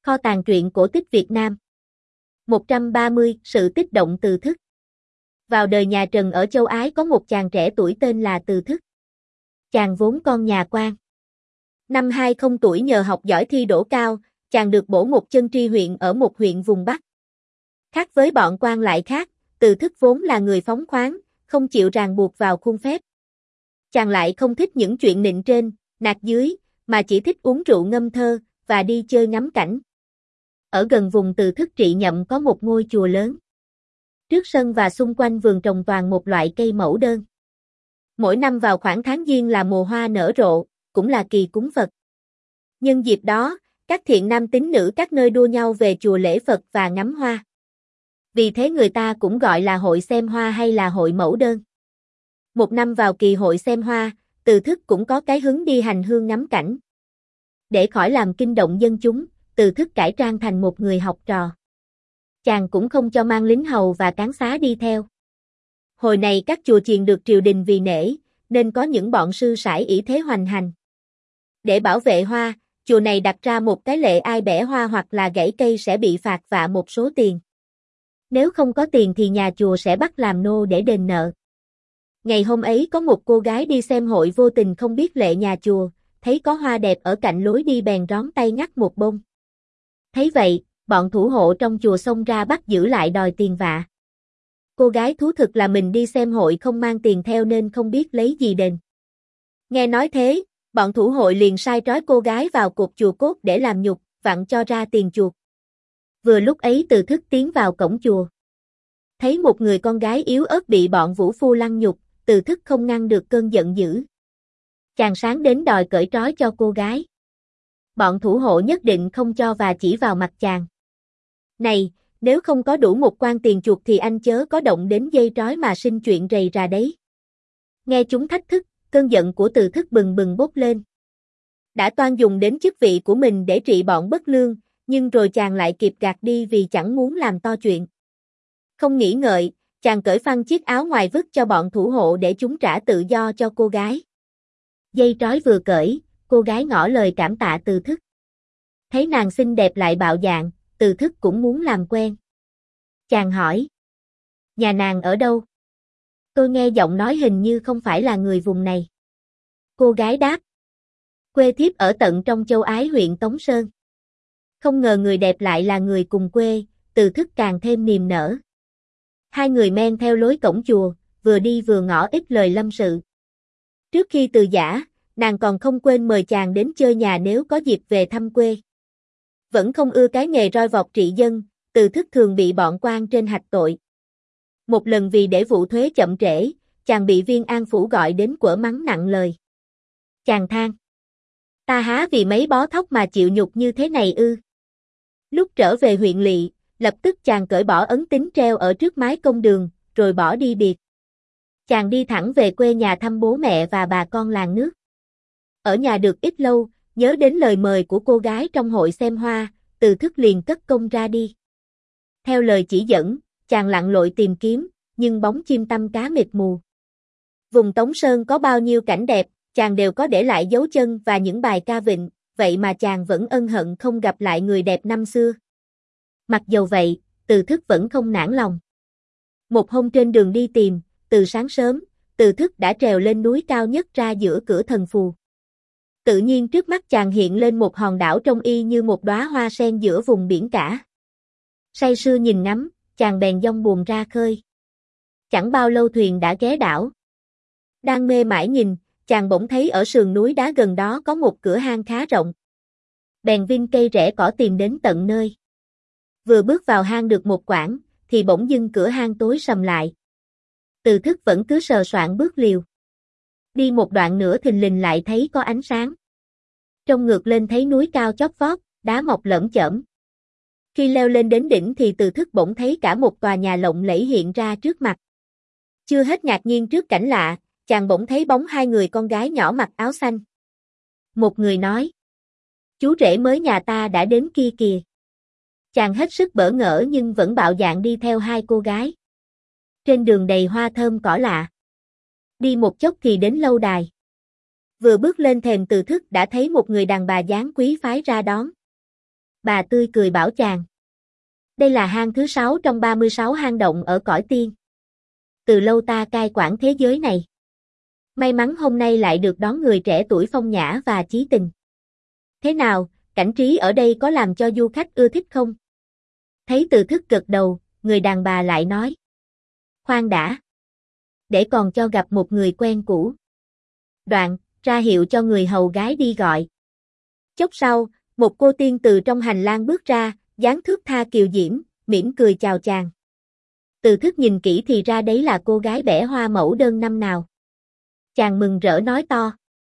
Kho tàng truyện cổ tích Việt Nam. 130. Sự tích động Từ Thức. Vào đời nhà Trần ở châu Ái có một chàng trẻ tuổi tên là Từ Thức. Chàng vốn con nhà quan. Năm 20 tuổi nhờ học giỏi thi đỗ cao, chàng được bổ một chân tri huyện ở một huyện vùng Bắc. Khác với bọn quan lại khác, Từ Thức vốn là người phóng khoáng, không chịu ràng buộc vào khuôn phép. Chàng lại không thích những chuyện nịnh trên, nạt dưới, mà chỉ thích uống rượu ngâm thơ, và đi chơi ngắm cảnh. Ở gần vùng Từ Thức trị nhậm có một ngôi chùa lớn. Trước sân và xung quanh vườn trồng toàn một loại cây mẫu đơn. Mỗi năm vào khoảng tháng Giêng là mùa hoa nở rộ, cũng là kỳ cúng Phật. Nhân dịp đó, các thiện nam tín nữ các nơi đua nhau về chùa lễ Phật và ngắm hoa. Vì thế người ta cũng gọi là hội xem hoa hay là hội mẫu đơn. Một năm vào kỳ hội xem hoa, Từ Thức cũng có cái hứng đi hành hương ngắm cảnh. Để khỏi làm kinh động dân chúng, Từ Thức cải trang thành một người học trò. Chàng cũng không cho mang lính hầu và cán xá đi theo. Hồi này các chùa chiền được triều đình vì nể, nên có những bọn sư sãi ỷ thế hoành hành. Để bảo vệ hoa, chùa này đặt ra một cái lệ ai bẻ hoa hoặc là gãy cây sẽ bị phạt vạ một số tiền. Nếu không có tiền thì nhà chùa sẽ bắt làm nô để đền nợ. Ngày hôm ấy có một cô gái đi xem hội vô tình không biết lệ nhà chùa, thấy có hoa đẹp ở cạnh lối đi bèn rón tay ngắt một bông. Thấy vậy, bọn thủ hộ trong chùa xông ra bắt giữ lại đòi tiền vạ. Cô gái thú thực là mình đi xem hội không mang tiền theo nên không biết lấy gì đền. Nghe nói thế, bọn thủ hội liền sai trói cô gái vào cột chùa cốt để làm nhục, vặn cho ra tiền chuộc. Vừa lúc ấy Từ Thức tiến vào cổng chùa. Thấy một người con gái yếu ớt bị bọn vũ phu lăng nhục, Từ Thức không ngăn được cơn giận dữ. Chàng sáng đến đòi cởi trói cho cô gái. Bọn thủ hộ nhất định không cho và chỉ vào mặt chàng. Này, nếu không có đủ một quan tiền chuộc thì anh chớ có động đến dây trói mà sinh chuyện rầy rà đấy. Nghe chúng thách thức, cơn giận của Từ Thức bừng bừng bốc lên. Đã toan dùng đến chức vị của mình để trị bọn bất lương, nhưng rồi chàng lại kịp gạt đi vì chẳng muốn làm to chuyện. Không nghĩ ngợi, chàng cởi phăng chiếc áo ngoài vứt cho bọn thủ hộ để chúng trả tự do cho cô gái. Dây trói vừa cởi, cô gái ngỏ lời cảm tạ Từ Thức. Thấy nàng xinh đẹp lại bạo dạn, Từ Thức cũng muốn làm quen. Chàng hỏi. Nhà nàng ở đâu? Tôi nghe giọng nói hình như không phải là người vùng này. Cô gái đáp. Quê thiếp ở tận trong châu Ái huyện Tống Sơn. Không ngờ người đẹp lại là người cùng quê, Từ Thức càng thêm niềm nở. Hai người men theo lối cổng chùa, vừa đi vừa ngỏ ít lời lâm sự. Trước khi từ giã, nàng còn không quên mời chàng đến chơi nhà nếu có dịp về thăm quê. Vẫn không ưa cái nghề roi vọt trị dân, Từ Thức thường bị bọn quan trên hạch tội. Một lần vì để vụ thuế chậm trễ, chàng bị viên an phủ gọi đến quở mắng nặng lời. Chàng than. Ta há vì mấy bó thóc mà chịu nhục như thế này ư? Lúc trở về huyện lỵ, lập tức chàng cởi bỏ ấn tín treo ở trước mái công đường, rồi bỏ đi biệt. Chàng đi thẳng về quê nhà thăm bố mẹ và bà con làng nước. Ở nhà được ít lâu, nhớ đến lời mời của cô gái trong hội xem hoa, Từ Thức liền cất công ra đi. Theo lời chỉ dẫn, chàng lặn lội tìm kiếm, nhưng bóng chim tăm cá mịt mù. Vùng Tống Sơn có bao nhiêu cảnh đẹp, chàng đều có để lại dấu chân và những bài ca vịnh, vậy mà chàng vẫn ân hận không gặp lại người đẹp năm xưa. Mặc dầu vậy, Từ Thức vẫn không nản lòng. Một hôm trên đường đi tìm, từ sáng sớm, Từ Thức đã trèo lên núi cao nhất ra giữa cửa thần phù. Tự nhiên trước mắt chàng hiện lên một hòn đảo trông y như một đóa hoa sen giữa vùng biển cả. Say sưa nhìn ngắm, chàng bèn dong buồm ra khơi. Chẳng bao lâu thuyền đã ghé đảo. Đang mê mải nhìn, chàng bỗng thấy ở sườn núi đá gần đó có một cửa hang khá rộng. Bèn vin cây rẽ cỏ tìm đến tận nơi. Vừa bước vào hang được một quãng, thì bỗng dưng cửa hang tối sầm lại. Từ Thức vẫn cứ sờ soạng bước liều. Đi một đoạn nữa thình lình lại thấy có ánh sáng. Trông ngược lên thấy núi cao chót vót, đá mọc lởm chởm. Khi leo lên đến đỉnh thì Từ Thức bỗng thấy cả một tòa nhà lộng lẫy hiện ra trước mặt. Chưa hết ngạc nhiên trước cảnh lạ, chàng bỗng thấy bóng hai người con gái nhỏ mặc áo xanh. Một người nói. Chú rể mới nhà ta đã đến kia kìa. Chàng hết sức bỡ ngỡ nhưng vẫn bạo dạn đi theo hai cô gái. Trên đường đầy hoa thơm cỏ lạ. Đi một chốc thì đến lâu đài. Vừa bước lên thềm Từ Thức đã thấy một người đàn bà dáng quý phái ra đón. Bà tươi cười bảo chàng. Đây là hang thứ 6 trong 36 hang động ở cõi tiên. Từ lâu ta cai quản thế giới này. May mắn hôm nay lại được đón người trẻ tuổi phong nhã và chí tình. Thế nào, cảnh trí ở đây có làm cho du khách ưa thích không? Thấy Từ Thức gật đầu, người đàn bà lại nói. Khoan đã. Để còn cho gặp một người quen cũ. Đoạn, ra hiệu cho người hầu gái đi gọi. Chốc sau, một cô tiên từ trong hành lang bước ra, dáng thước tha kiều diễm, mỉm cười chào chàng. Từ Thức nhìn kỹ thì ra đấy là cô gái bẻ hoa mẫu đơn năm nào. Chàng mừng rỡ nói to.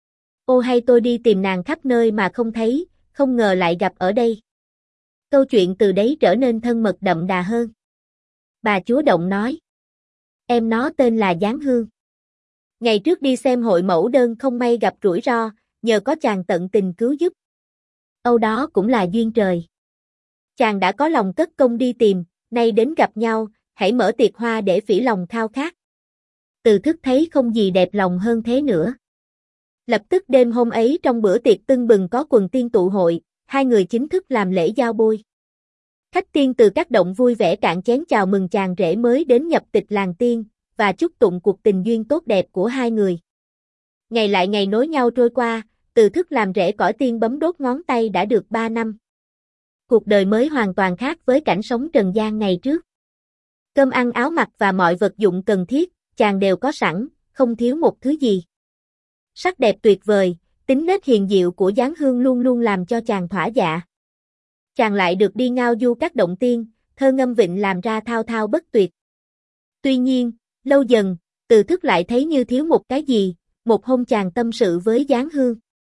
Ô hay tôi đi tìm nàng khắp nơi mà không thấy, không ngờ lại gặp ở đây. Câu chuyện từ đấy trở nên thân mật đậm đà hơn. Bà chúa động nói. Em nó tên là Giáng Hương. Ngày trước đi xem hội mẫu đơn không may gặp rủi ro, nhờ có chàng tận tình cứu giúp. Âu đó cũng là duyên trời. Chàng đã có lòng cất công đi tìm, nay đến gặp nhau, hãy mở tiệc hoa để phỉ lòng khao khát. Từ Thức thấy không gì đẹp lòng hơn thế nữa. Lập tức đêm hôm ấy trong bữa tiệc tưng bừng có quần tiên tụ hội, hai người chính thức làm lễ giao bôi. Khách tiên từ các động vui vẻ cạn chén chào mừng chàng rể mới đến nhập tịch làng tiên, và chúc tụng cuộc tình duyên tốt đẹp của hai người. Ngày lại ngày nối nhau trôi qua, Từ Thức làm rễ cõi tiên bấm đốt ngón tay đã được 3 năm. Cuộc đời mới hoàn toàn khác với cảnh sống trần gian ngày trước. Cơm ăn áo mặc và mọi vật dụng cần thiết, chàng đều có sẵn, không thiếu một thứ gì. Sắc đẹp tuyệt vời, tính nết hiền diệu của Giáng Hương luôn luôn làm cho chàng thỏa dạ. Chàng lại được đi ngao du các động tiên, thơ ngâm vịnh làm ra thao thao bất tuyệt. Tuy nhiên, lâu dần, Từ Thức lại thấy như thiếu một cái gì, một hôm chàng tâm sự với Giáng Hương.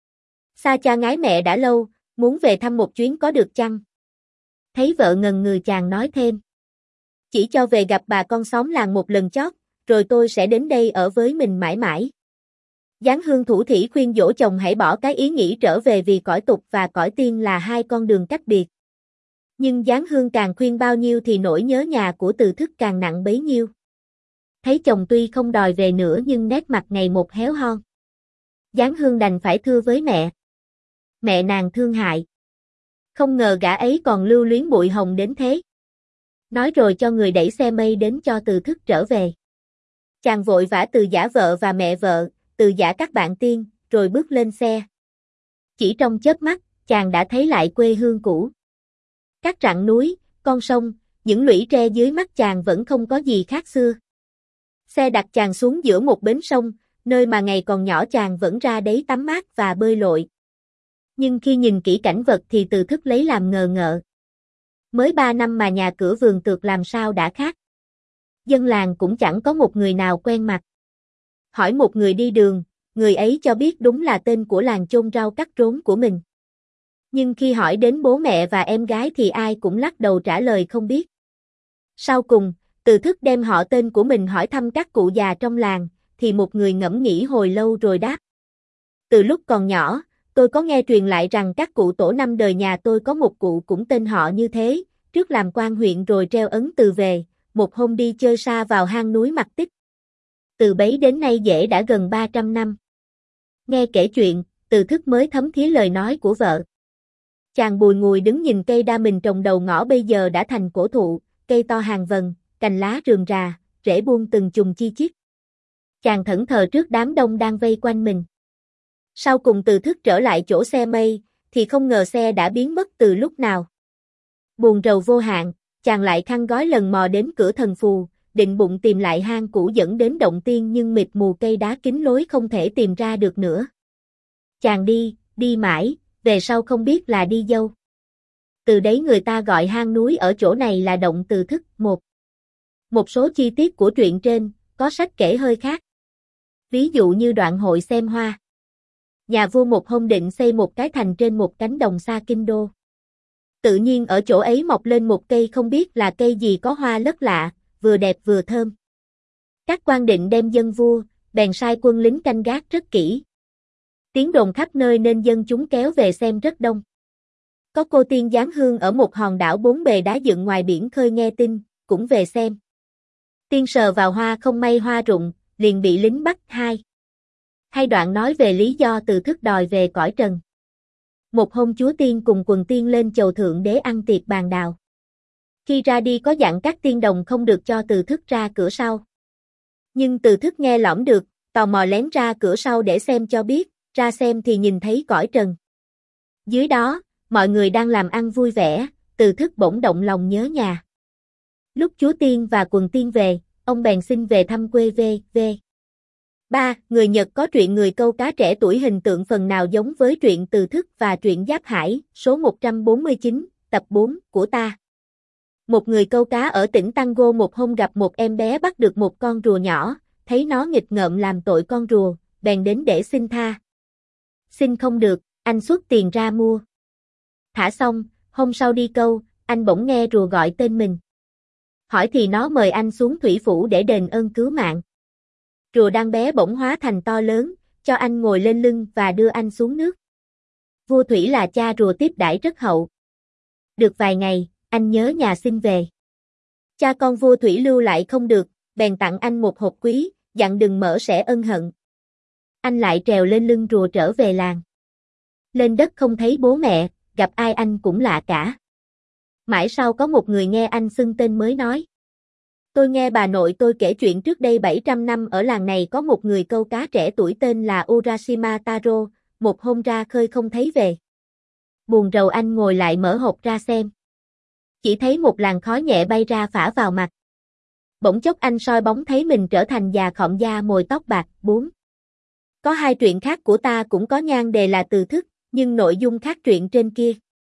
Xa cha ngái mẹ đã lâu, muốn về thăm một chuyến có được chăng? Thấy vợ ngần ngừ chàng nói thêm. Chỉ cho về gặp bà con xóm làng một lần chót, rồi tôi sẽ đến đây ở với mình mãi mãi. Giáng Hương thủ thỉ khuyên dỗ chồng hãy bỏ cái ý nghĩ trở về vì cõi tục và cõi tiên là hai con đường cách biệt. Nhưng Giáng Hương càng khuyên bao nhiêu thì nỗi nhớ nhà của Từ Thức càng nặng bấy nhiêu. Thấy chồng tuy không đòi về nữa nhưng nét mặt ngày một héo hon. Giáng Hương đành phải thưa với mẹ. Mẹ nàng thương hại. Không ngờ gã ấy còn lưu luyến bụi hồng đến thế. Nói rồi cho người đẩy xe mây đến cho Từ Thức trở về. Chàng vội vã từ giả vợ và mẹ vợ, từ giả các bạn tiên, rồi bước lên xe. Chỉ trong chớp mắt, chàng đã thấy lại quê hương cũ. Các rặng núi, con sông, những lũy tre dưới mắt chàng vẫn không có gì khác xưa. Xe đặt chàng xuống giữa một bến sông, nơi mà ngày còn nhỏ chàng vẫn ra đấy tắm mát và bơi lội. Nhưng khi nhìn kỹ cảnh vật thì Từ Thức lấy làm ngờ ngợ. Mới 3 năm mà nhà cửa vườn tược làm sao đã khác. Dân làng cũng chẳng có một người nào quen mặt. Hỏi một người đi đường, người ấy cho biết đúng là tên của làng chôn rau cắt rốn của mình. Nhưng khi hỏi đến bố mẹ và em gái thì ai cũng lắc đầu trả lời không biết. Sau cùng, Từ Thức đem họ tên của mình hỏi thăm các cụ già trong làng, thì một người ngẫm nghĩ hồi lâu rồi đáp. Từ lúc còn nhỏ, tôi có nghe truyền lại rằng các cụ tổ năm đời nhà tôi có một cụ cũng tên họ như thế, trước làm quan huyện rồi treo ấn từ về, một hôm đi chơi xa vào hang núi Mặc Tích. Từ bấy đến nay dễ đã gần 300 năm. Nghe kể chuyện, Từ Thức mới thấm thía lời nói của vợ. Chàng bùi ngùi đứng nhìn cây đa mình trồng đầu ngõ bây giờ đã thành cổ thụ, cây to hàng vần, cành lá rườm rà, rễ buông từng chùm chi chít. Chàng thẫn thờ trước đám đông đang vây quanh mình. Sau cùng Từ Thức trở lại chỗ xe mây, thì không ngờ xe đã biến mất từ lúc nào. Buồn rầu vô hạn, chàng lại khăn gói lần mò đến cửa thần phù, định bụng tìm lại hang cũ dẫn đến động tiên nhưng mịt mù cây đá kín lối không thể tìm ra được nữa. Chàng đi mãi, về sau không biết là đi đâu. Từ đấy người ta gọi hang núi ở chỗ này là động Từ Thức. Một số chi tiết của truyện trên, có sách kể hơi khác. Ví dụ như đoạn hội xem hoa. Nhà vua một hôm định xây một cái thành trên một cánh đồng xa kinh đô. Tự nhiên ở chỗ ấy mọc lên một cây không biết là cây gì có hoa lất lạ, vừa đẹp vừa thơm. Các quan định đem dâng vua, bèn sai quân lính canh gác rất kỹ. Tiếng đồn khắp nơi nên dân chúng kéo về xem rất đông. Có cô tiên Giáng Hương ở một hòn đảo 4 bề đá dựng ngoài biển khơi nghe tin, cũng về xem. Tiên sờ vào hoa không may hoa rụng, liền bị lính bắt. Hai đoạn nói về lý do Từ Thức đòi về cõi trần. Một hôm chúa tiên cùng quần tiên lên chầu thượng đế ăn tiệc bàn đào. Khi ra đi có dặn các tiên đồng không được cho Từ Thức ra cửa sau. Nhưng Từ Thức nghe lỏm được, tò mò lén ra cửa sau để xem cho biết, ra xem thì nhìn thấy cõi trần. Dưới đó, mọi người đang làm ăn vui vẻ, Từ Thức bỗng động lòng nhớ nhà. Lúc chúa tiên và quần tiên về, ông bèn xin về thăm quê v. 3. Người Nhật có truyện người câu cá trẻ tuổi hình tượng phần nào giống với truyện Từ Thức và truyện Giáp Hải, số 149, tập 4, của ta. Một người câu cá ở tỉnh Tango một hôm gặp một em bé bắt được một con rùa nhỏ, thấy nó nghịch ngợm làm tội con rùa, bèn đến để xin tha. Xin không được, anh xuất tiền ra mua. Thả xong, hôm sau đi câu, anh bỗng nghe rùa gọi tên mình. Hỏi thì nó mời anh xuống thủy phủ để đền ơn cứu mạng. Rùa đang bé bỗng hóa thành to lớn, cho anh ngồi lên lưng và đưa anh xuống nước. Vua Thủy là cha rùa tiếp đãi rất hậu. Được vài ngày, anh nhớ nhà xin về. Cha con vua Thủy lưu lại không được, bèn tặng anh một hộp quý, dặn đừng mở sẽ ân hận. Anh lại trèo lên lưng rùa trở về làng. Lên đất không thấy bố mẹ, gặp ai anh cũng lạ cả. Mãi sau có một người nghe anh xưng tên mới nói. Tôi nghe bà nội tôi kể chuyện trước đây 700 năm ở làng này có một người câu cá trẻ tuổi tên là Urashima Taro, một hôm ra khơi không thấy về. Buồn rầu anh ngồi lại mở hộp ra xem. Chỉ thấy một làn khói nhẹ bay ra phả vào mặt. Bỗng chốc anh soi bóng thấy mình trở thành già khọm da mồi tóc bạc. 4. Có hai truyện khác của ta cũng có nhan đề là Từ Thức, nhưng nội dung khác truyện trên kia.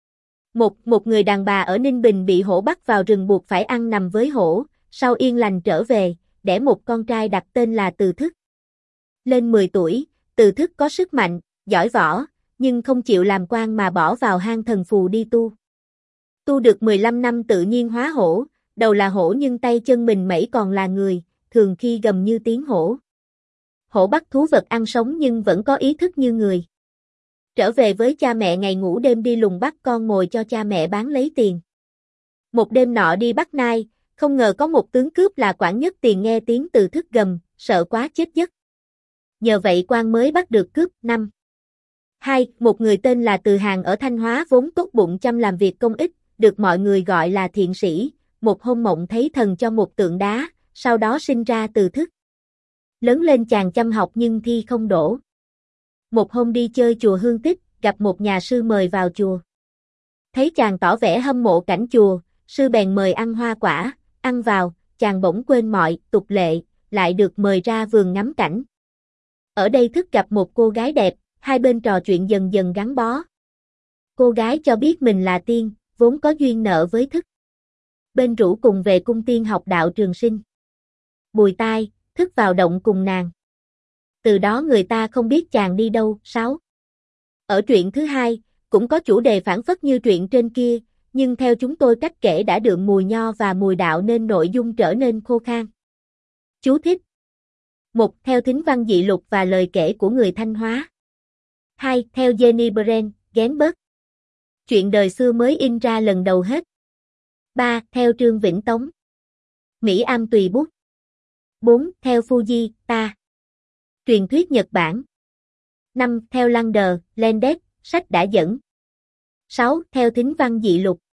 Một người đàn bà ở Ninh Bình bị hổ bắt vào rừng buộc phải ăn nằm với hổ, sau yên lành trở về, đẻ một con trai đặt tên là Từ Thức. Lên 10 tuổi, Từ Thức có sức mạnh, giỏi võ, nhưng không chịu làm quan mà bỏ vào hang thần phù đi tu. Tu được 15 năm tự nhiên hóa hổ, đầu là hổ nhưng tay chân mình mẩy còn là người, thường khi gầm như tiếng hổ. Hổ bắt thú vật ăn sống nhưng vẫn có ý thức như người. Trở về với cha mẹ ngày ngủ đêm đi lùng bắt con mồi cho cha mẹ bán lấy tiền. Một đêm nọ đi bắt nai, không ngờ có một tướng cướp là Quản Nhất Tiền nghe tiếng Từ Thức gầm, sợ quá chết giấc. Nhờ vậy quan mới bắt được cướp. 5. 2. Một người tên là Từ Hàng ở Thanh Hóa vốn tốt bụng chăm làm việc công ích, được mọi người gọi là thiện sĩ, một hôm mộng thấy thần cho một tượng đá, sau đó sinh ra Từ Thức. Lớn lên chàng chăm học nhưng thi không đỗ. Một hôm đi chơi chùa Hương Tích, gặp một nhà sư mời vào chùa. Thấy chàng tỏ vẻ hâm mộ cảnh chùa, sư bèn mời ăn hoa quả, ăn vào, chàng bỗng quên mọi tục lệ, lại được mời ra vườn ngắm cảnh. Ở đây Thức gặp một cô gái đẹp, hai bên trò chuyện dần dần gắn bó. Cô gái cho biết mình là tiên, vốn có duyên nợ với Thức. Bên rủ cùng về cung tiên học đạo trường sinh. Bùi tai, Thức vào động cùng nàng. Từ đó người ta không biết chàng đi đâu. 6. Ở truyện thứ hai, cũng có chủ đề phản phất như truyện trên kia, nhưng theo chúng tôi cách kể đã đượm mùi nho và mùi đạo nên nội dung trở nên khô khan. Chú thích. 1. Theo thính văn dị lục và lời kể của người Thanh Hóa. 2. Theo Jenny Brent, Genberg. Chuyện đời xưa mới in ra lần đầu hết. 3. Theo Trương Vĩnh Tống. Mỹ Am tùy bút. 4. Theo Fuji, ta. Truyền thuyết Nhật Bản. 5. Theo Lander, Landes, sách đã dẫn. 6. Theo thính văn dị lục.